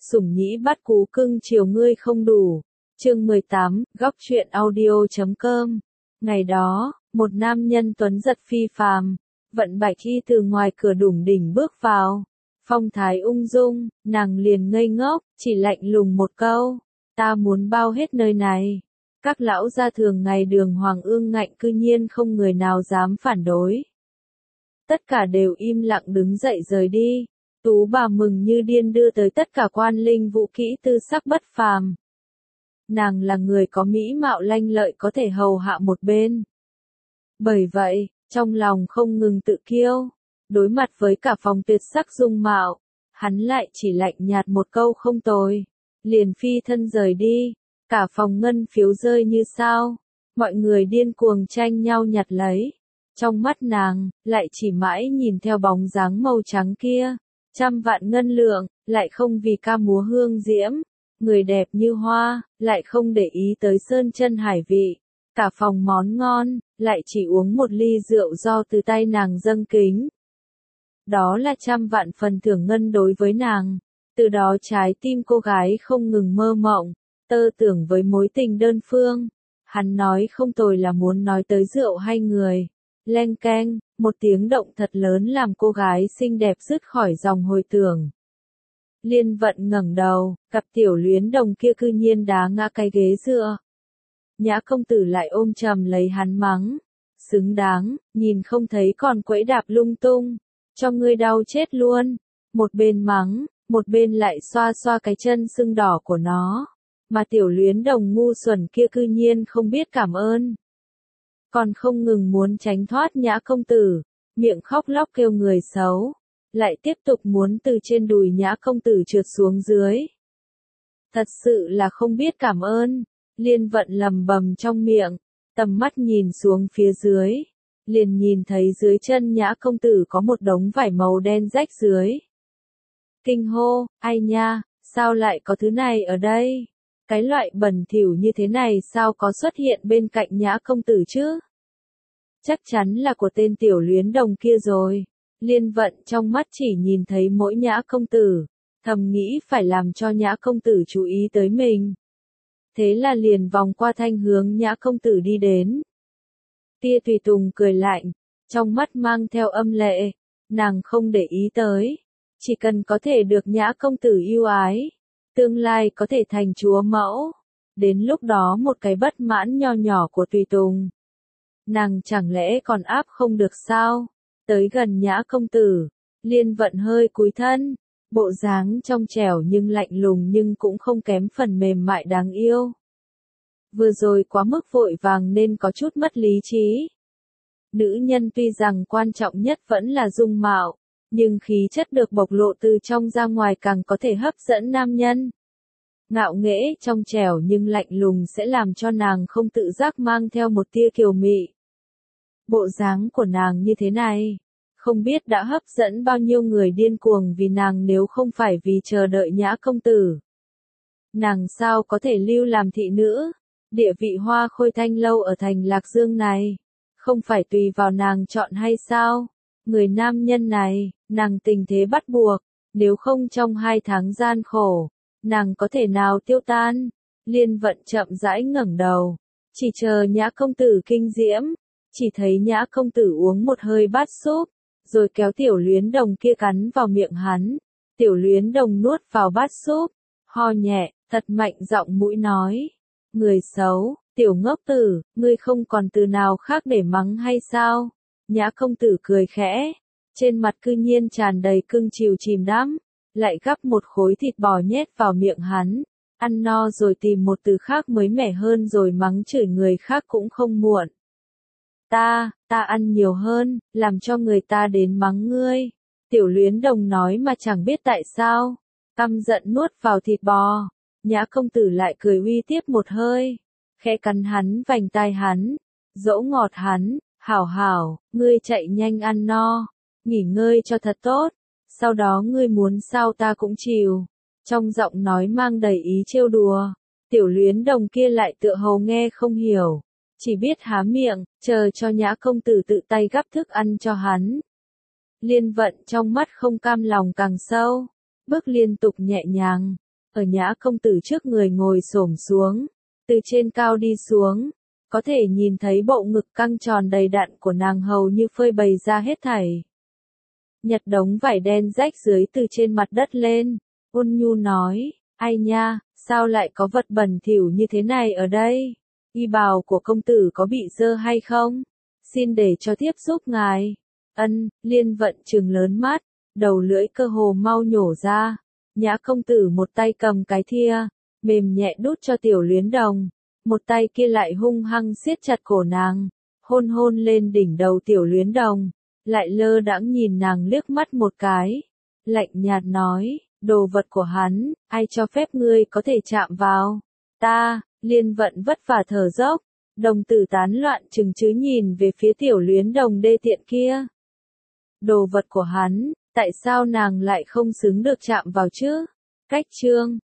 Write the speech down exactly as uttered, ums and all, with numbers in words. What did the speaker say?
Sủng nhĩ bắt cú cưng chiều ngươi không đủ. Chương mười tám, góc truyện audio chấm com. Ngày đó, một nam nhân tuấn giật phi phàm, vận bạch y từ ngoài cửa đủng đỉnh bước vào. Phong thái ung dung, nàng liền ngây ngốc, chỉ lạnh lùng một câu. Ta muốn bao hết nơi này. Các lão gia thường ngày đường hoàng ương ngạnh cư nhiên không người nào dám phản đối. Tất cả đều im lặng đứng dậy rời đi. Tú bà mừng như điên đưa tới tất cả quan linh vũ kỹ tư sắc bất phàm. Nàng là người có mỹ mạo lanh lợi có thể hầu hạ một bên. Bởi vậy, trong lòng không ngừng tự kiêu, đối mặt với cả phòng tuyệt sắc dung mạo, hắn lại chỉ lạnh nhạt một câu không tồi, liền phi thân rời đi, cả phòng ngân phiếu rơi như sao, mọi người điên cuồng tranh nhau nhặt lấy. Trong mắt nàng, lại chỉ mãi nhìn theo bóng dáng màu trắng kia. Trăm vạn ngân lượng, lại không vì ca múa hương diễm, người đẹp như hoa, lại không để ý tới sơn chân hải vị, cả phòng món ngon, lại chỉ uống một ly rượu do từ tay nàng dâng kính. Đó là trăm vạn phần thưởng ngân đối với nàng, từ đó trái tim cô gái không ngừng mơ mộng, tơ tưởng với mối tình đơn phương. Hắn nói không tồi là muốn nói tới rượu hay người. Leng keng, một tiếng động thật lớn làm cô gái xinh đẹp dứt khỏi dòng hồi tưởng. Liên Vận ngẩng đầu, cặp tiểu luyến đồng kia cư nhiên đá ngã cái ghế dựa. Nhã công tử lại ôm chầm lấy hắn mắng. Xứng đáng, nhìn không thấy còn quẫy đạp lung tung. Cho ngươi đau chết luôn. Một bên mắng, một bên lại xoa xoa cái chân sưng đỏ của nó. Mà tiểu luyến đồng ngu xuẩn kia cư nhiên không biết cảm ơn. Còn không ngừng muốn tránh thoát Nhã công tử, miệng khóc lóc kêu người xấu, lại tiếp tục muốn từ trên đùi Nhã công tử trượt xuống dưới. Thật sự là không biết cảm ơn, Liên Vận lầm bầm trong miệng, tầm mắt nhìn xuống phía dưới, liền nhìn thấy dưới chân Nhã công tử có một đống vải màu đen rách dưới. Kinh hô, ai nha, sao lại có thứ này ở đây? Cái loại bẩn thỉu như thế này sao có xuất hiện bên cạnh Nhã công tử chứ? Chắc chắn là của tên tiểu luyến đồng kia rồi. Liên Vận trong mắt chỉ nhìn thấy mỗi Nhã công tử, thầm nghĩ phải làm cho Nhã công tử chú ý tới mình. Thế là liền vòng qua thanh hướng Nhã công tử đi đến. Tia tùy tùng cười lạnh, trong mắt mang theo âm lệ, nàng không để ý tới, chỉ cần có thể được Nhã công tử yêu ái, tương lai có thể thành chúa mẫu, đến lúc đó một cái bất mãn nho nhỏ của tùy tùng. Nàng chẳng lẽ còn áp không được sao? Tới gần Nhã công tử, Liên Vận hơi cúi thân, bộ dáng trong trẻo nhưng lạnh lùng nhưng cũng không kém phần mềm mại đáng yêu. Vừa rồi quá mức vội vàng nên có chút mất lý trí. Nữ nhân tuy rằng quan trọng nhất vẫn là dung mạo, nhưng khí chất được bộc lộ từ trong ra ngoài càng có thể hấp dẫn nam nhân. Ngạo nghễ trong trẻo nhưng lạnh lùng sẽ làm cho nàng không tự giác mang theo một tia kiều mị. Bộ dáng của nàng như thế này, không biết đã hấp dẫn bao nhiêu người điên cuồng vì nàng nếu không phải vì chờ đợi Nhã công tử. Nàng sao có thể lưu làm thị nữ, địa vị hoa khôi thanh lâu ở thành Lạc Dương này, không phải tùy vào nàng chọn hay sao? Người nam nhân này, nàng tình thế bắt buộc, nếu không trong hai tháng gian khổ, nàng có thể nào tiêu tan? Liên Vận chậm rãi ngẩng đầu, chỉ chờ Nhã công tử kinh diễm, chỉ thấy Nhã công tử uống một hơi bát súp, rồi kéo tiểu luyến đồng kia cắn vào miệng hắn. Tiểu luyến đồng nuốt vào bát súp, ho nhẹ, thật mạnh giọng mũi nói: người xấu, tiểu ngốc tử, ngươi không còn từ nào khác để mắng hay sao? Nhã công tử cười khẽ, trên mặt cư nhiên tràn đầy cưng chiều chìm đắm, lại gắp một khối thịt bò nhét vào miệng hắn, ăn no rồi tìm một từ khác mới mẻ hơn rồi mắng chửi người khác cũng không muộn. Ta, ta ăn nhiều hơn, làm cho người ta đến mắng ngươi. Tiểu luyến đồng nói mà chẳng biết tại sao, căm giận nuốt vào thịt bò. Nhã công tử lại cười uy tiếp một hơi, khẽ cắn hắn vành tai hắn, dỗ ngọt hắn, hảo hảo, ngươi chạy nhanh ăn no, nghỉ ngơi cho thật tốt, sau đó ngươi muốn sao ta cũng chiều. Trong giọng nói mang đầy ý trêu đùa, tiểu luyến đồng kia lại tựa hồ nghe không hiểu, chỉ biết há miệng, chờ cho Nhã công tử tự tay gắp thức ăn cho hắn. Liên Vận trong mắt không cam lòng càng sâu, bước liên tục nhẹ nhàng, ở Nhã công tử trước người ngồi xổm xuống, từ trên cao đi xuống, có thể nhìn thấy bộ ngực căng tròn đầy đặn của nàng hầu như phơi bày ra hết thảy. Nhặt đống vải đen rách dưới từ trên mặt đất lên, ôn nhu nói, ai nha, sao lại có vật bẩn thỉu như thế này ở đây? Y bào của công tử có bị dơ hay không? Xin để cho tiếp giúp ngài. Ân, Liên Vận trừng lớn mắt, đầu lưỡi cơ hồ mau nhổ ra. Nhã công tử một tay cầm cái thia, mềm nhẹ đút cho Tiểu Luyến Đồng, một tay kia lại hung hăng siết chặt cổ nàng, hôn hôn lên đỉnh đầu Tiểu Luyến Đồng, lại lơ đãng nhìn nàng liếc mắt một cái, lạnh nhạt nói, đồ vật của hắn, ai cho phép ngươi có thể chạm vào? Ta, Liên Vận vất vả thở dốc, đồng tử tán loạn chừng chứ nhìn về phía Tiểu Luyến Đồng đê tiện kia. Đồ vật của hắn, tại sao nàng lại không xứng được chạm vào chứ? Cách chương